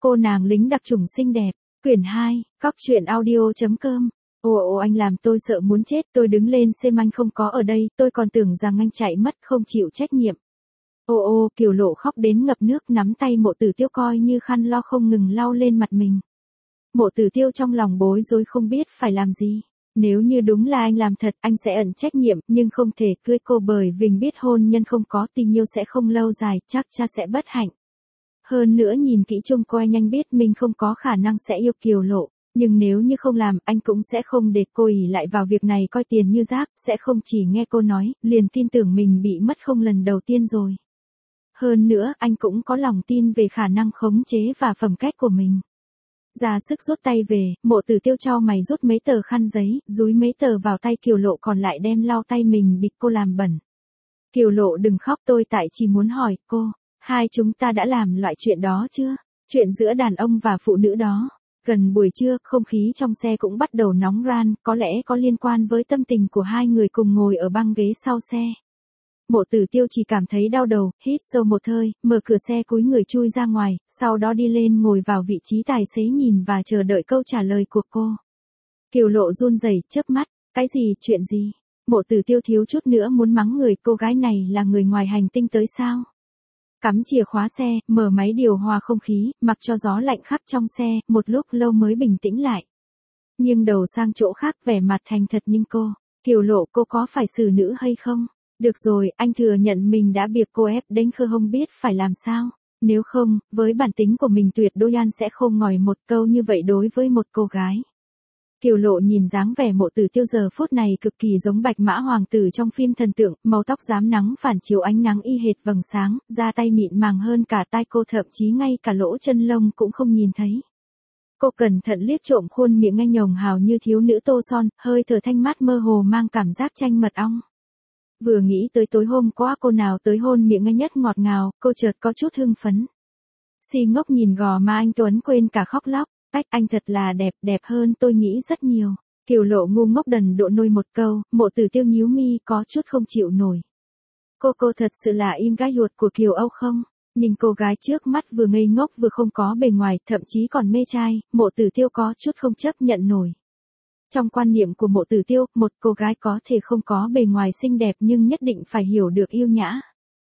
Cô nàng lính đặc chủng xinh đẹp. Quyển 2, Cóc truyện audio.com. Ồ anh làm tôi sợ muốn chết, tôi đứng lên xem anh không có ở đây, tôi còn tưởng rằng anh chạy mất không chịu trách nhiệm. Kiều Lộ khóc đến ngập nước, nắm tay Mộ Tử Tiêu coi như khăn lo không ngừng lau lên mặt mình. Mộ Tử Tiêu trong lòng bối rối không biết phải làm gì. Nếu như đúng là anh làm thật, anh sẽ ẩn trách nhiệm, nhưng không thể cưới cô bởi vì biết hôn nhân không có tình yêu sẽ không lâu dài, chắc cha sẽ bất hạnh. Hơn nữa nhìn kỹ trông coi anh biết mình không có khả năng sẽ yêu Kiều Lộ, nhưng nếu như không làm, anh cũng sẽ không để cô ỷ lại vào việc này coi tiền như rác, sẽ không chỉ nghe cô nói, liền tin tưởng mình bị mất không lần đầu tiên rồi. Hơn nữa, anh cũng có lòng tin về khả năng khống chế và phẩm cách của mình. Ra sức rút tay về, Mộ Tử Tiêu cho mày rút mấy tờ khăn giấy, dúi mấy tờ vào tay Kiều Lộ còn lại đem lau tay mình bị cô làm bẩn. Kiều Lộ đừng khóc, tôi tại chỉ muốn hỏi cô, hai chúng ta đã làm loại chuyện đó chưa? Chuyện giữa đàn ông và phụ nữ đó. Gần buổi trưa, không khí trong xe cũng bắt đầu nóng ran, có lẽ có liên quan với tâm tình của hai người cùng ngồi ở băng ghế sau xe. Mộ Tử Tiêu chỉ cảm thấy đau đầu, hít sâu một hơi, mở cửa xe cúi người chui ra ngoài, sau đó đi lên ngồi vào vị trí tài xế nhìn và chờ đợi câu trả lời của cô. Kiều Lộ run rẩy, chớp mắt, cái gì, chuyện gì? Mộ Tử Tiêu thiếu chút nữa muốn mắng người, cô gái này là người ngoài hành tinh tới sao? Cắm chìa khóa xe, mở máy điều hòa không khí, mặc cho gió lạnh khắp trong xe, một lúc lâu mới bình tĩnh lại. Nhưng đầu sang chỗ khác, vẻ mặt thành thật nhưng cô, Kiều Lộ cô có phải xử nữ hay không? Được rồi, anh thừa nhận mình đã bị cô ép đến khờ không biết phải làm sao. Nếu không, với bản tính của mình tuyệt đối anh sẽ không ngòi một câu như vậy đối với một cô gái. Kiều Lộ nhìn dáng vẻ Mộ Tử Tiêu giờ phút này cực kỳ giống Bạch Mã hoàng tử trong phim thần tượng, màu tóc rám nắng phản chiếu ánh nắng y hệt vầng sáng, da tay mịn màng hơn cả tai cô, thậm chí ngay cả lỗ chân lông cũng không nhìn thấy. Cô cẩn thận liếc trộm khuôn miệng anh hồng hào như thiếu nữ tô son, hơi thở thanh mát mơ hồ mang cảm giác chanh mật ong. Vừa nghĩ tới tối hôm qua cô nào tới hôn miệng anh nhất ngọt ngào, cô chợt có chút hưng phấn. Si ngốc nhìn gò má anh Tuấn quên cả khóc lóc, anh thật là đẹp, đẹp hơn tôi nghĩ rất nhiều. Kiều Lộ ngu ngốc đần độn nôi một câu, Mộ Tử Tiêu nhíu mi có chút không chịu nổi. Cô thật sự là im gái ruột của Kiều Âu không? Nhìn cô gái trước mắt vừa ngây ngốc vừa không có bề ngoài, thậm chí còn mê trai, Mộ Tử Tiêu có chút không chấp nhận nổi. Trong quan niệm của Mộ Tử Tiêu, một cô gái có thể không có bề ngoài xinh đẹp nhưng nhất định phải hiểu được yêu nhã.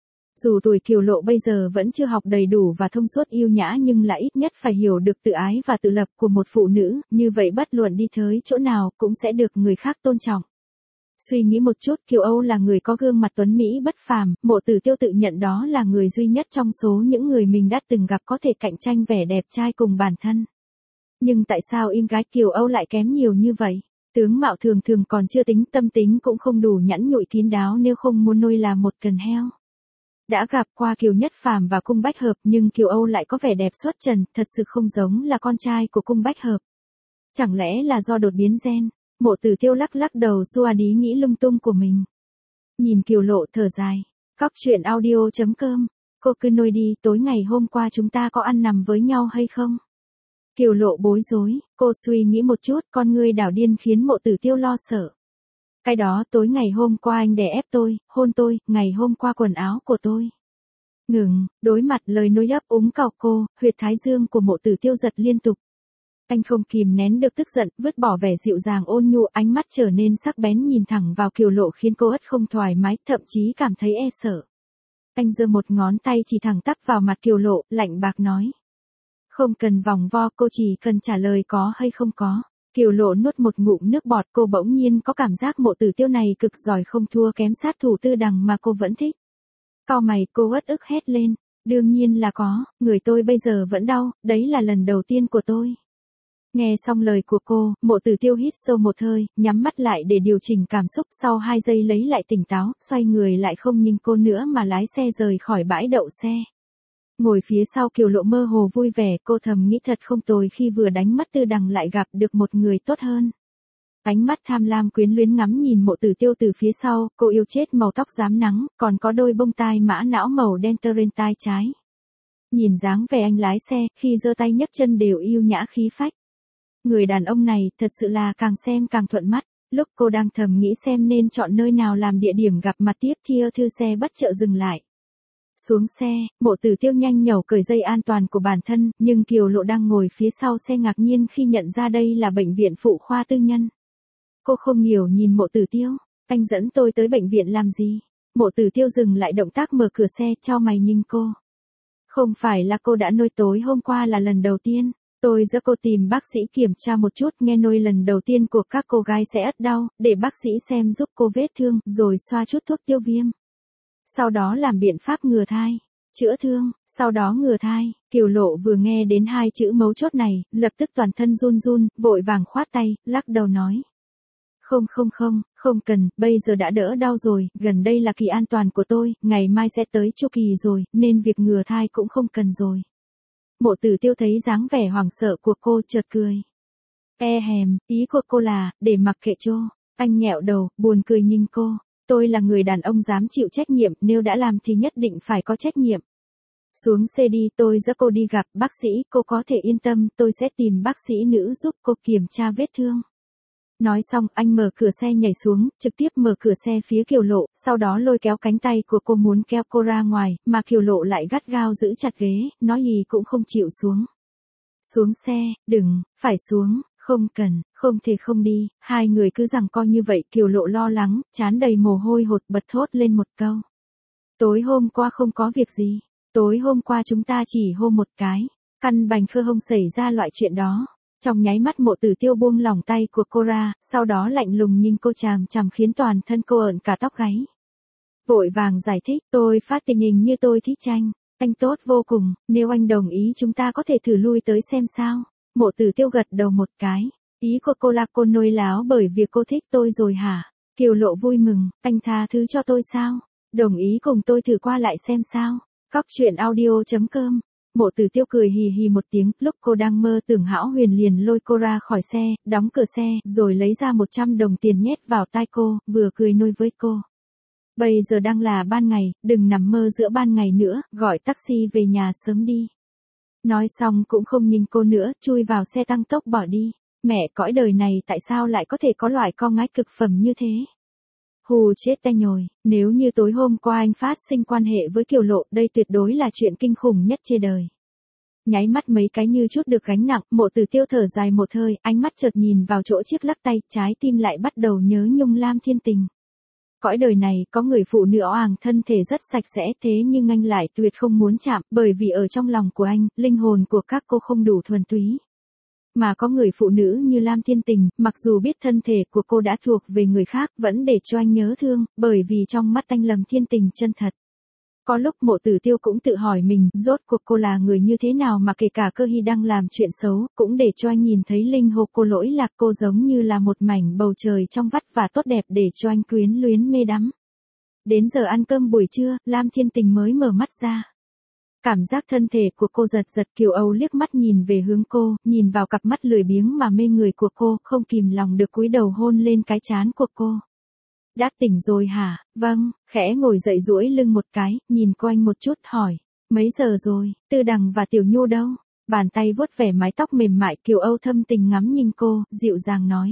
Dù tuổi Kiều Lộ bây giờ vẫn chưa học đầy đủ và thông suốt yêu nhã nhưng là ít nhất phải hiểu được tự ái và tự lập của một phụ nữ, như vậy bất luận đi tới chỗ nào cũng sẽ được người khác tôn trọng. Suy nghĩ một chút, Kiều Âu là người có gương mặt tuấn Mỹ bất phàm, Mộ Tử Tiêu tự nhận đó là người duy nhất trong số những người mình đã từng gặp có thể cạnh tranh vẻ đẹp trai cùng bản thân. Nhưng tại sao em gái Kiều Âu lại kém nhiều như vậy? Tướng mạo thường thường còn chưa tính, tâm tính cũng không đủ nhẵn nhụi kín đáo nếu không muốn nuôi là một cần heo. Đã gặp qua Kiều Nhất Phàm và Cung Bách Hợp nhưng Kiều Âu lại có vẻ đẹp xuất trần, thật sự không giống là con trai của Cung Bách Hợp. Chẳng lẽ là do đột biến gen? Mộ Tử Tiêu lắc lắc đầu xua đi nghĩ lung tung của mình. Nhìn Kiều Lộ thở dài. Cóc truyện audio.com. Cô cứ nuôi đi, tối ngày hôm qua chúng ta có ăn nằm với nhau hay không? Kiều Lộ bối rối, cô suy nghĩ một chút, con ngươi đảo điên khiến Mộ Tử Tiêu lo sợ. Cái đó tối ngày hôm qua anh đè ép tôi, hôn tôi, ngày hôm qua quần áo của tôi. Ngừng, đối mặt lời nói ấp úng cọc cô, huyệt thái dương của Mộ Tử Tiêu giật liên tục. Anh không kìm nén được tức giận, vứt bỏ vẻ dịu dàng ôn nhu, ánh mắt trở nên sắc bén nhìn thẳng vào Kiều Lộ khiến cô ất không thoải mái, thậm chí cảm thấy e sợ. Anh giơ một ngón tay chỉ thẳng tắp vào mặt Kiều Lộ, lạnh bạc nói. Không cần vòng vo, cô chỉ cần trả lời có hay không có. Kiều Lộ nuốt một ngụm nước bọt, cô bỗng nhiên có cảm giác Mộ Tử Tiêu này cực giỏi không thua kém sát thủ Tư Đằng mà cô vẫn thích. Cau mày, cô uất ức hét lên. Đương nhiên là có, người tôi bây giờ vẫn đau, đấy là lần đầu tiên của tôi. Nghe xong lời của cô, Mộ Tử Tiêu hít sâu một hơi, nhắm mắt lại để điều chỉnh cảm xúc, sau 2 giây lấy lại tỉnh táo, xoay người lại không nhìn cô nữa mà lái xe rời khỏi bãi đậu xe. Ngồi phía sau Kiều Lộ mơ hồ vui vẻ, cô thầm nghĩ thật không tồi khi vừa đánh mất Tư Đằng lại gặp được một người tốt hơn. Ánh mắt tham lam quyến luyến ngắm nhìn Mộ Tử Tiêu từ phía sau, cô yêu chết màu tóc rám nắng, còn có đôi bông tai mã não màu đen tơ trên tai trái. Nhìn dáng vẻ anh lái xe, khi giơ tay nhấc chân đều yêu nhã khí phách. Người đàn ông này thật sự là càng xem càng thuận mắt. Lúc cô đang thầm nghĩ xem nên chọn nơi nào làm địa điểm gặp mặt tiếp thì thư xe bất chợt dừng lại. Xuống xe, Mộ Tử Tiêu nhanh nhẩu cởi dây an toàn của bản thân, nhưng Kiều Lộ đang ngồi phía sau xe ngạc nhiên khi nhận ra đây là bệnh viện phụ khoa tư nhân. Cô không hiểu nhìn Mộ Tử Tiêu, anh dẫn tôi tới bệnh viện làm gì? Mộ Tử Tiêu dừng lại động tác mở cửa xe, chau mày nhìn cô. Không phải là cô đã nói tối hôm qua là lần đầu tiên. Tôi dẫn cô tìm bác sĩ kiểm tra một chút, nghe nói lần đầu tiên của các cô gái sẽ ớt đau, để bác sĩ xem giúp cô vết thương, rồi xoa chút thuốc tiêu viêm. Sau đó làm biện pháp ngừa thai, chữa thương, sau đó ngừa thai. Kiều Lộ vừa nghe đến hai chữ mấu chốt này, lập tức toàn thân run run, vội vàng khoát tay, lắc đầu nói. Không cần, bây giờ đã đỡ đau rồi, gần đây là kỳ an toàn của tôi, ngày mai sẽ tới chu kỳ rồi, nên việc ngừa thai cũng không cần rồi. Mộ Tử Tiêu thấy dáng vẻ hoảng sợ của cô chợt cười. Ý của cô là, để mặc kệ cho. Anh nhẹo đầu, buồn cười nhìn cô. Tôi là người đàn ông dám chịu trách nhiệm, nếu đã làm thì nhất định phải có trách nhiệm. Xuống xe đi, tôi dẫn cô đi gặp bác sĩ, cô có thể yên tâm, tôi sẽ tìm bác sĩ nữ giúp cô kiểm tra vết thương. Nói xong, anh mở cửa xe nhảy xuống, trực tiếp mở cửa xe phía Kiều Lộ, sau đó lôi kéo cánh tay của cô muốn kéo cô ra ngoài, mà Kiều Lộ lại gắt gao giữ chặt ghế, nói gì cũng không chịu xuống. Xuống xe, đừng, phải xuống, không cần, không thể không đi. Hai người cứ giằng co như vậy, Kiều Lộ lo lắng, trán đầy mồ hôi hột bật thốt lên một câu. Tối hôm qua không có việc gì, tối hôm qua chúng ta chỉ hôn một cái, căn bành khơ không xảy ra loại chuyện đó. Trong nháy mắt Mộ Tử Tiêu buông lỏng tay của cô ra, sau đó lạnh lùng nhìn cô chằm chằm khiến toàn thân cô ợn cả tóc gáy. Vội vàng giải thích, tôi phát tình hình như tôi thích tranh, anh tốt vô cùng, nếu anh đồng ý chúng ta có thể thử lui tới xem sao. Mộ Tử Tiêu gật đầu một cái, ý của cô là cô nôi láo bởi việc cô thích tôi rồi hả? Kiều Lộ vui mừng, anh tha thứ cho tôi sao? Đồng ý cùng tôi thử qua lại xem sao? Coctruyện.audio.com. Mộ Tử Tiêu cười hì hì một tiếng, lúc cô đang mơ tưởng Hão Huyền liền lôi cô ra khỏi xe, đóng cửa xe, rồi lấy ra 100 đồng tiền nhét vào tai cô, vừa cười nôi với cô. Bây giờ đang là ban ngày, đừng nằm mơ giữa ban ngày nữa, gọi taxi về nhà sớm đi. Nói xong cũng không nhìn cô nữa, chui vào xe tăng tốc bỏ đi. Mẹ cõi đời này tại sao lại có thể có loại con gái cực phẩm như thế? Hù chết tay nhồi, nếu như tối hôm qua anh phát sinh quan hệ với Kiều Lộ, đây tuyệt đối là chuyện kinh khủng nhất trên đời. Nháy mắt mấy cái như chút được gánh nặng, Mộ Tử Tiêu thở dài một hơi, ánh mắt chợt nhìn vào chỗ chiếc lắc tay, trái tim lại bắt đầu nhớ nhung Lam Thiên Tình. Cõi đời này có người phụ nữ oàng thân thể rất sạch sẽ thế nhưng anh lại tuyệt không muốn chạm, bởi vì ở trong lòng của anh, linh hồn của các cô không đủ thuần túy. Mà có người phụ nữ như Lam Thiên Tình, mặc dù biết thân thể của cô đã thuộc về người khác, vẫn để cho anh nhớ thương, bởi vì trong mắt anh Lâm Thiên Tình chân thật. Có lúc Mộ Tử Tiêu cũng tự hỏi mình, rốt cuộc cô là người như thế nào mà kể cả Cơ Hy đang làm chuyện xấu, cũng để cho anh nhìn thấy linh hồn cô lỗi lạc, cô giống như là một mảnh bầu trời trong vắt và tốt đẹp để cho anh quyến luyến mê đắm. Đến giờ ăn cơm buổi trưa, Lam Thiên Tình mới mở mắt ra. Cảm giác thân thể của cô giật giật, Kiều Âu liếc mắt nhìn về hướng cô, nhìn vào cặp mắt lười biếng mà mê người của cô, không kìm lòng được cúi đầu hôn lên cái trán của cô. Đã tỉnh rồi hả? Vâng, khẽ ngồi dậy duỗi lưng một cái, nhìn cô anh một chút, hỏi. Mấy giờ rồi, Tư Đằng và Tiểu Nhu đâu? Bàn tay vuốt vẻ mái tóc mềm mại, Kiều Âu thâm tình ngắm nhìn cô, dịu dàng nói.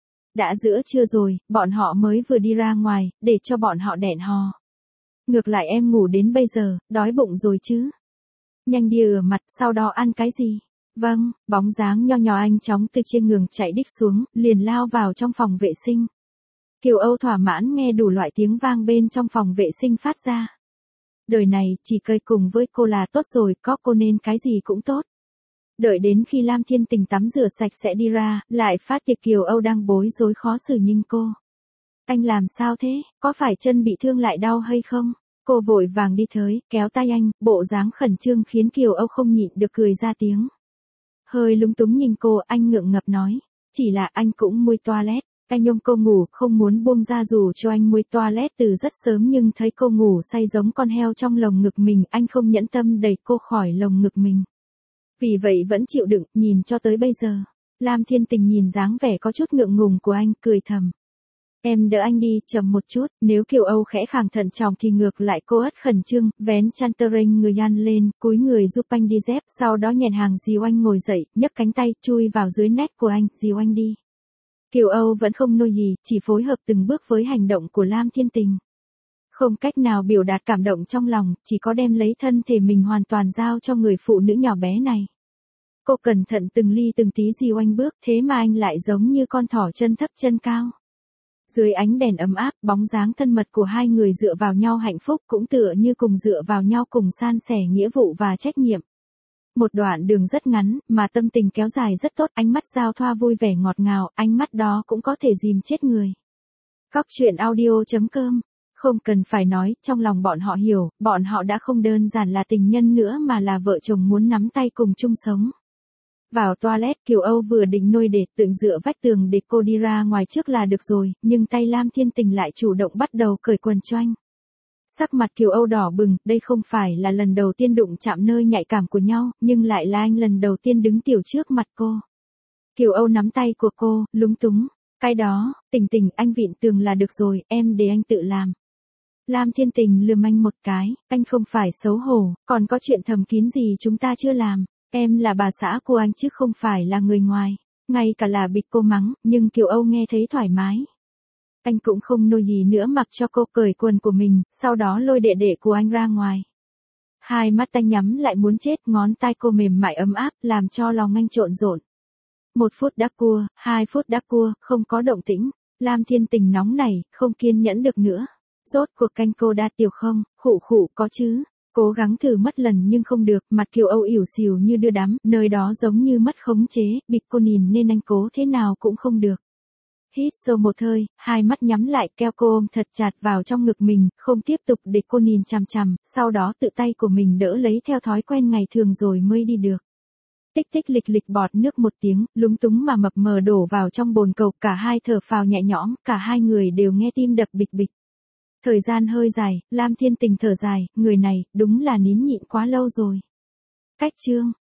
Đã giữa trưa rồi, bọn họ mới vừa đi ra ngoài, để cho bọn họ đẹn hò. Ngược lại em ngủ đến bây giờ, đói bụng rồi chứ? Nhanh đi rửa mặt, sau đó ăn cái gì? Vâng, bóng dáng nho nhỏ anh chóng từ trên giường chạy đích xuống, liền lao vào trong phòng vệ sinh. Kiều Âu thỏa mãn nghe đủ loại tiếng vang bên trong phòng vệ sinh phát ra. Đời này, chỉ cười cùng với cô là tốt rồi, có cô nên cái gì cũng tốt. Đợi đến khi Lam Thiên Tình tắm rửa sạch sẽ đi ra, lại phát hiện Kiều Âu đang bối rối khó xử nhìn cô. Anh làm sao thế, có phải chân bị thương lại đau hay không? Cô vội vàng đi tới, kéo tay anh, bộ dáng khẩn trương khiến Kiều Âu không nhịn được cười ra tiếng. Hơi lúng túng nhìn cô, anh ngượng ngập nói. Chỉ là anh cũng mui toilet. Anh nhôm cô ngủ, không muốn buông ra dù cho anh mui toilet từ rất sớm nhưng thấy cô ngủ say giống con heo trong lồng ngực mình, anh không nhẫn tâm đẩy cô khỏi lồng ngực mình. Vì vậy vẫn chịu đựng, nhìn cho tới bây giờ. Lam Thiên Tình nhìn dáng vẻ có chút ngượng ngùng của anh, cười thầm. Em đỡ anh đi, chậm một chút, nếu Kiều Âu khẽ khàng thận trọng thì ngược lại cô ất khẩn trương, vén chăn tơ rênh người nhăn lên, cúi người giúp anh đi dép, sau đó nhẹn hàng dìu anh ngồi dậy, nhấc cánh tay, chui vào dưới nách của anh, dìu anh đi. Kiều Âu vẫn không nôi gì, chỉ phối hợp từng bước với hành động của Lam Thiên Tình. Không cách nào biểu đạt cảm động trong lòng, chỉ có đem lấy thân thể mình hoàn toàn giao cho người phụ nữ nhỏ bé này. Cô cẩn thận từng ly từng tí dìu anh bước, thế mà anh lại giống như con thỏ chân thấp chân cao. Dưới ánh đèn ấm áp, bóng dáng thân mật của hai người dựa vào nhau hạnh phúc cũng tựa như cùng dựa vào nhau cùng san sẻ nghĩa vụ và trách nhiệm. Một đoạn đường rất ngắn, mà tâm tình kéo dài rất tốt, ánh mắt giao thoa vui vẻ ngọt ngào, ánh mắt đó cũng có thể dìm chết người. Cóc truyện audio.com. Không cần phải nói, trong lòng bọn họ hiểu, bọn họ đã không đơn giản là tình nhân nữa mà là vợ chồng muốn nắm tay cùng chung sống. Vào toilet, Kiều Âu vừa định nôi để tượng dựa vách tường để cô đi ra ngoài trước là được rồi, nhưng tay Lam Thiên Tình lại chủ động bắt đầu cởi quần choanh. Sắc mặt Kiều Âu đỏ bừng, đây không phải là lần đầu tiên đụng chạm nơi nhạy cảm của nhau, nhưng lại là anh lần đầu tiên đứng tiểu trước mặt cô. Kiều Âu nắm tay của cô, lúng túng. Cái đó, Tình Tình, anh vịn tường là được rồi, em để anh tự làm. Lam Thiên Tình lườm anh một cái, anh không phải xấu hổ, còn có chuyện thầm kín gì chúng ta chưa làm. Em là bà xã của anh chứ không phải là người ngoài. Ngay cả là bịch cô mắng, nhưng Kiều Âu nghe thấy thoải mái. Anh cũng không nôi gì nữa mặc cho cô cởi quần của mình, sau đó lôi đệ đệ của anh ra ngoài. Hai mắt anh nhắm lại muốn chết, ngón tay cô mềm mại ấm áp, làm cho lòng anh trộn rộn. 1 phút đắc cua, 2 phút đắc cua, không có động tĩnh. Lam Thiên Tình nóng nảy, không kiên nhẫn được nữa. Rốt cuộc canh cô đạt tiểu không, khụ khụ có chứ. Cố gắng thử mất lần nhưng không được, mặt Kiều Âu ỉu xìu như đưa đám, nơi đó giống như mất khống chế, bịt cô nhìn nên anh cố thế nào cũng không được. Hít sâu một hơi, hai mắt nhắm lại, keo cô ôm thật chặt vào trong ngực mình, không tiếp tục để cô nhìn chằm chằm, sau đó tự tay của mình đỡ lấy theo thói quen ngày thường rồi mới đi được. Tích tích lịch lịch bọt nước một tiếng, lúng túng mà mập mờ đổ vào trong bồn cầu, cả hai thở phào nhẹ nhõm, cả hai người đều nghe tim đập bịch bịch. Thời gian hơi dài, Lam Thiên Tình thở dài, người này, đúng là nín nhịn quá lâu rồi. Cách chương.